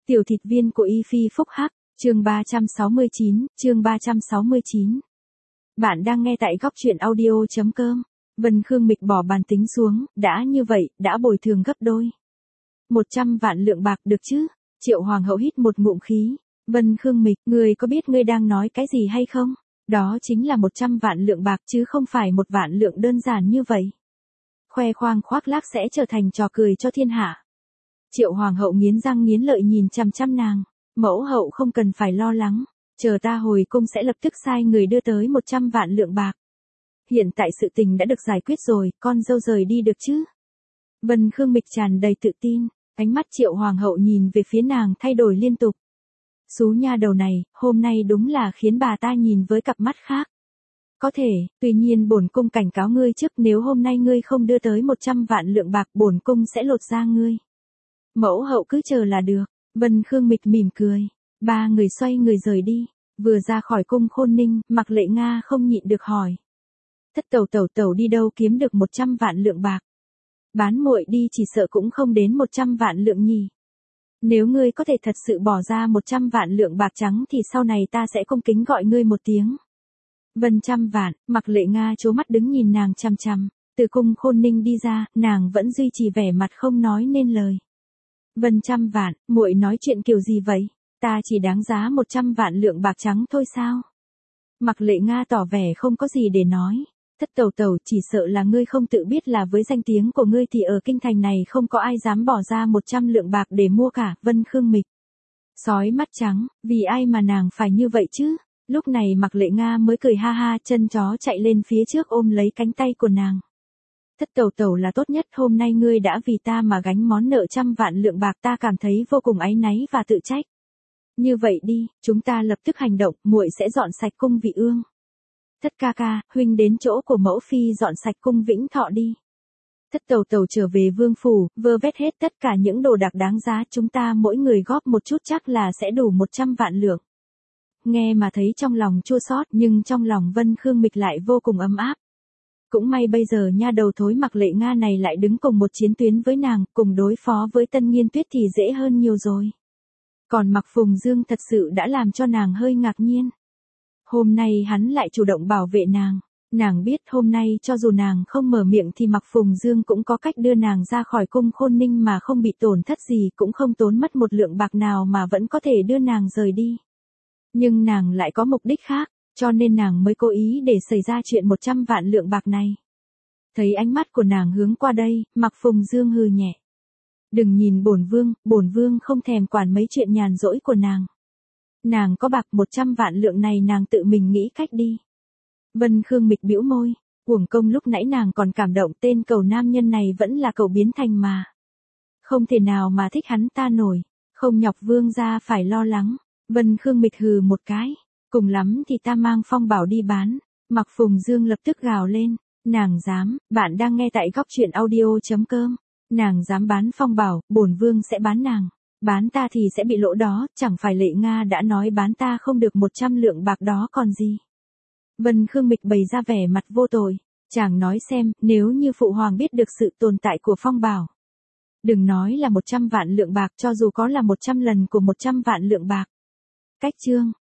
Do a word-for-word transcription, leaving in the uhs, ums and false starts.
Tiểu thịt viên của Y Phi Phúc Hắc, chương ba trăm sáu mươi chín, chương ba trăm sáu mươi chín. Bạn đang nghe tại góc truyện audio chấm com. Vân Khương Mịch bỏ bàn tính xuống, đã như vậy, đã bồi thường gấp đôi. Một trăm vạn lượng bạc được chứ? Triệu Hoàng hậu hít một ngụm khí. Vân Khương Mịch, ngươi có biết ngươi đang nói cái gì hay không? Đó chính là một trăm vạn lượng bạc chứ không phải một vạn lượng đơn giản như vậy. Khoe khoang khoác lác sẽ trở thành trò cười cho thiên hạ. Triệu Hoàng hậu nghiến răng nghiến lợi nhìn chằm chằm nàng. Mẫu hậu không cần phải lo lắng, chờ ta hồi cung sẽ lập tức sai người đưa tới một trăm vạn lượng bạc. Hiện tại sự tình đã được giải quyết rồi, con dâu rời đi được chứ? Vân Khương Mịch tràn đầy tự tin, ánh mắt Triệu Hoàng hậu nhìn về phía nàng thay đổi liên tục. Xú nha đầu này, hôm nay đúng là khiến bà ta nhìn với cặp mắt khác. Có thể, tuy nhiên bổn cung cảnh cáo ngươi trước, nếu hôm nay ngươi không đưa tới một trăm vạn lượng bạc, bổn cung sẽ lột da ngươi. Mẫu hậu cứ chờ là được. Vân Khương Mịch mỉm cười. Ba người xoay người rời đi. Vừa ra khỏi cung Khôn Ninh, Mạc Lệ Nga không nhịn được hỏi. Thất tẩu tẩu tẩu đi đâu kiếm được một trăm vạn lượng bạc? Bán muội đi chỉ sợ cũng không đến một trăm vạn lượng nhỉ. Nếu ngươi có thể thật sự bỏ ra một trăm vạn lượng bạc trắng thì sau này ta sẽ cung kính gọi ngươi một tiếng. Vân trăm vạn, Mạc Lệ Nga trố mắt đứng nhìn nàng chằm chằm. Từ cung Khôn Ninh đi ra, nàng vẫn duy trì vẻ mặt không nói nên lời. Vân trăm vạn, muội nói chuyện kiểu gì vậy? Ta chỉ đáng giá một trăm vạn lượng bạc trắng thôi sao? Mạc Lệ Nga tỏ vẻ không có gì để nói. Thất tẩu tẩu, chỉ sợ là ngươi không tự biết là với danh tiếng của ngươi thì ở kinh thành này không có ai dám bỏ ra một trăm lượng bạc để mua cả. Vân Khương Mịch sói mắt trắng, vì ai mà nàng phải như vậy chứ? Lúc này Mạc Lệ Nga mới cười ha ha, chân chó chạy lên phía trước ôm lấy cánh tay của nàng. Thất tẩu tẩu là tốt nhất, hôm nay ngươi đã vì ta mà gánh món nợ trăm vạn lượng bạc, ta cảm thấy vô cùng áy náy và tự trách. Như vậy đi, chúng ta lập tức hành động, muội sẽ dọn sạch cung Vị Ương. Thất ca ca, huynh đến chỗ của mẫu phi dọn sạch cung Vĩnh Thọ đi. Thất tẩu tẩu trở về vương phủ, vơ vét hết tất cả những đồ đạc đáng giá, chúng ta mỗi người góp một chút chắc là sẽ đủ một trăm vạn lượng. Nghe mà thấy trong lòng chua xót, nhưng trong lòng Vân Khương Mịch lại vô cùng ấm áp. Cũng may bây giờ nha đầu thối Mạc Lệ Nga này lại đứng cùng một chiến tuyến với nàng, cùng đối phó với Tân Nghiên Tuyết thì dễ hơn nhiều rồi. Còn Mạc Phùng Dương thật sự đã làm cho nàng hơi ngạc nhiên. Hôm nay hắn lại chủ động bảo vệ nàng. Nàng biết hôm nay cho dù nàng không mở miệng thì Mạc Phùng Dương cũng có cách đưa nàng ra khỏi cung Khôn Ninh mà không bị tổn thất gì, cũng không tốn mất một lượng bạc nào mà vẫn có thể đưa nàng rời đi. Nhưng nàng lại có mục đích khác. Cho nên nàng mới cố ý để xảy ra chuyện một trăm vạn lượng bạc này. Thấy ánh mắt của nàng hướng qua đây, Mạc Phùng Dương hừ nhẹ. Đừng nhìn bổn vương, bổn vương không thèm quản mấy chuyện nhàn rỗi của nàng. Nàng có bạc một trăm vạn lượng này nàng tự mình nghĩ cách đi. Vân Khương Mịch bĩu môi, uổng công lúc nãy nàng còn cảm động, tên cẩu nam nhân này vẫn là cậu biến thành mà. Không thể nào mà thích hắn ta nổi, không nhọc vương gia phải lo lắng. Vân Khương Mịch hừ một cái. Cùng lắm thì ta mang phong bảo đi bán. Mạc Phùng Dương lập tức gào lên. Nàng dám, bạn đang nghe tại góc truyện audio chấm com. Nàng dám bán phong bảo, bổn vương sẽ bán nàng. Bán ta thì sẽ bị lỗ đó, chẳng phải Lệ Nga đã nói bán ta không được một trăm lượng bạc đó còn gì. Vân Khương Mịch bày ra vẻ mặt vô tội. Chàng nói xem, nếu như phụ hoàng biết được sự tồn tại của phong bảo. Đừng nói là một trăm vạn lượng bạc, cho dù có là một trăm lần của một trăm vạn lượng bạc. Cách chương.